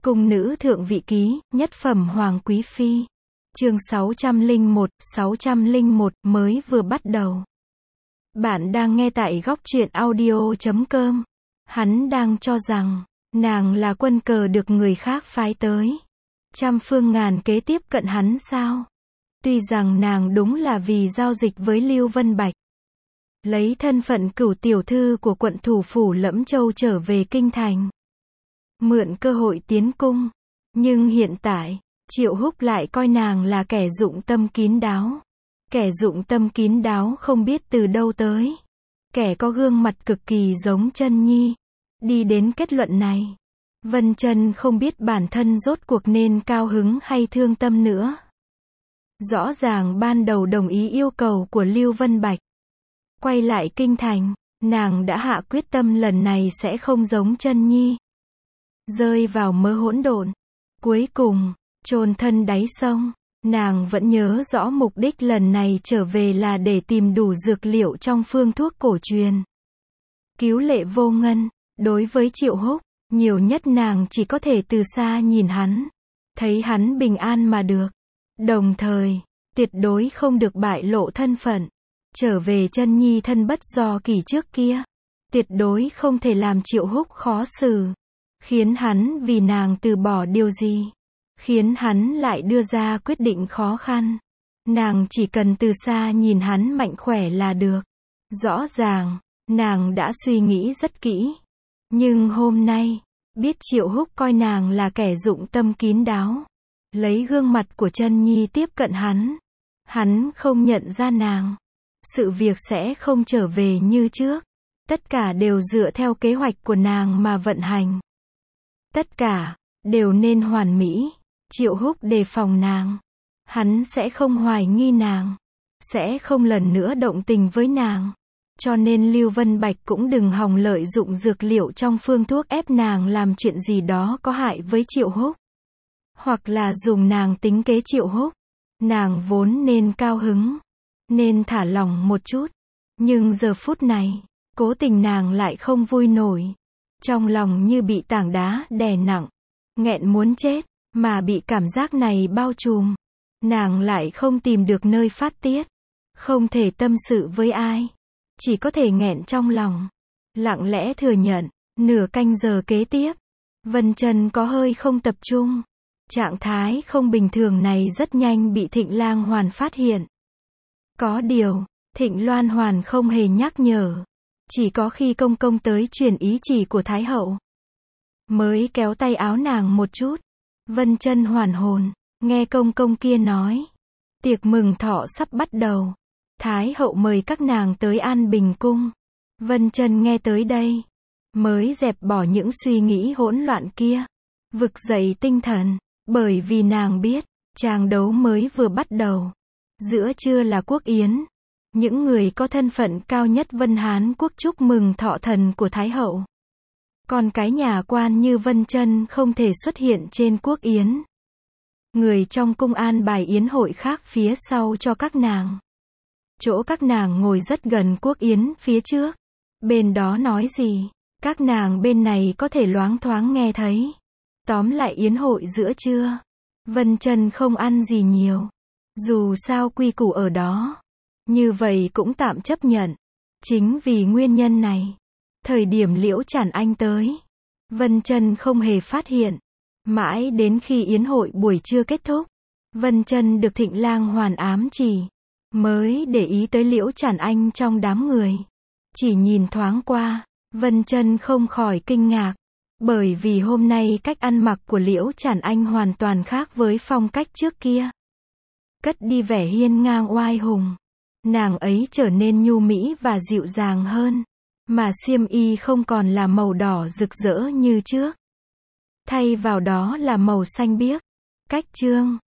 Cung nữ thượng vị ký, nhất phẩm hoàng quý phi. Chương 601 mới vừa bắt đầu. Bạn đang nghe tại góc truyện audio.com. Hắn đang cho rằng, nàng là quân cờ được người khác phái tới. Trăm phương ngàn kế tiếp cận hắn sao? Tuy rằng nàng đúng là vì giao dịch với Lưu Vân Bạch. Lấy thân phận cửu tiểu thư của quận thủ phủ Lẫm Châu trở về kinh thành. Mượn cơ hội tiến cung. Nhưng hiện tại, Triệu Húc lại coi nàng là kẻ dụng tâm kín đáo. Kẻ dụng tâm kín đáo không biết từ đâu tới. Kẻ có gương mặt cực kỳ giống Chân Nhi. Đi đến kết luận này. Vân Chân không biết bản thân rốt cuộc nên cao hứng hay thương tâm nữa. Rõ ràng ban đầu đồng ý yêu cầu của Lưu Vân Bạch. Quay lại kinh thành, nàng đã hạ quyết tâm lần này sẽ không giống Chân Nhi. Rơi vào mớ hỗn độn. Cuối cùng, chôn thân đáy sông, nàng vẫn nhớ rõ mục đích lần này trở về là để tìm đủ dược liệu trong phương thuốc cổ truyền. Cứu Lệ Vô Ngân, đối với Triệu Húc, nhiều nhất nàng chỉ có thể từ xa nhìn hắn, thấy hắn bình an mà được. Đồng thời, tuyệt đối không được bại lộ thân phận. Trở về Chân Nhi thân bất do kỳ trước kia. Tuyệt đối không thể làm Triệu Húc khó xử. Khiến hắn vì nàng từ bỏ điều gì. Khiến hắn lại đưa ra quyết định khó khăn. Nàng chỉ cần từ xa nhìn hắn mạnh khỏe là được. Rõ ràng, nàng đã suy nghĩ rất kỹ. Nhưng hôm nay, biết Triệu Húc coi nàng là kẻ dụng tâm kín đáo. Lấy gương mặt của Chân Nhi tiếp cận hắn. Hắn không nhận ra nàng. Sự việc sẽ không trở về như trước. Tất cả đều dựa theo kế hoạch của nàng mà vận hành. Tất cả, đều nên hoàn mỹ. Triệu Húc đề phòng nàng. Hắn sẽ không hoài nghi nàng. Sẽ không lần nữa động tình với nàng. Cho nên Lưu Vân Bạch cũng đừng hòng lợi dụng dược liệu trong phương thuốc ép nàng làm chuyện gì đó có hại với Triệu Húc. Hoặc là dùng nàng tính kế Triệu Húc. Nàng vốn nên cao hứng. Nên thả lỏng một chút. Nhưng giờ phút này, cố tình nàng lại không vui nổi. Trong lòng như bị tảng đá đè nặng. Nghẹn muốn chết, mà bị cảm giác này bao trùm. Nàng lại không tìm được nơi phát tiết. Không thể tâm sự với ai. Chỉ có thể nghẹn trong lòng. Lặng lẽ thừa nhận. Nửa canh giờ kế tiếp. Vân Chân có hơi không tập trung. Trạng thái không bình thường này rất nhanh bị Thịnh Lang Hoàn phát hiện. Có điều, Thịnh Loan Hoàn không hề nhắc nhở. Chỉ có khi công công tới truyền ý chỉ của Thái Hậu. Mới kéo tay áo nàng một chút. Vân Chân hoàn hồn, nghe công công kia nói. Tiệc mừng thọ sắp bắt đầu. Thái Hậu mời các nàng tới An Bình Cung. Vân Chân nghe tới đây. Mới dẹp bỏ những suy nghĩ hỗn loạn kia. Vực dậy tinh thần. Bởi vì nàng biết, tràng đấu mới vừa bắt đầu. Giữa trưa là quốc yến. Những người có thân phận cao nhất Vân Hán quốc chúc mừng thọ thần của Thái Hậu. Còn cái nhà quan như Vân Chân không thể xuất hiện trên quốc yến. Người trong cung an bài yến hội khác phía sau cho các nàng. Chỗ các nàng ngồi rất gần quốc yến phía trước. Bên đó nói gì, các nàng bên này có thể loáng thoáng nghe thấy. Tóm lại yến hội giữa trưa. Vân Chân không ăn gì nhiều. Dù sao quy củ ở đó. Như vậy cũng tạm chấp nhận. Chính vì nguyên nhân này. Thời điểm Liễu Trản Anh tới. Vân Chân không hề phát hiện. Mãi đến khi yến hội buổi trưa kết thúc. Vân Chân được Thịnh Lang Hoàn ám chỉ. Mới để ý tới Liễu Trản Anh trong đám người. Chỉ nhìn thoáng qua. Vân Chân không khỏi kinh ngạc. Bởi vì hôm nay cách ăn mặc của Liễu Trản Anh hoàn toàn khác với phong cách trước kia. Cất đi vẻ hiên ngang oai hùng. Nàng ấy trở nên nhu mỹ và dịu dàng hơn. Mà xiêm y không còn là màu đỏ rực rỡ như trước. Thay vào đó là màu xanh biếc. Cách chương,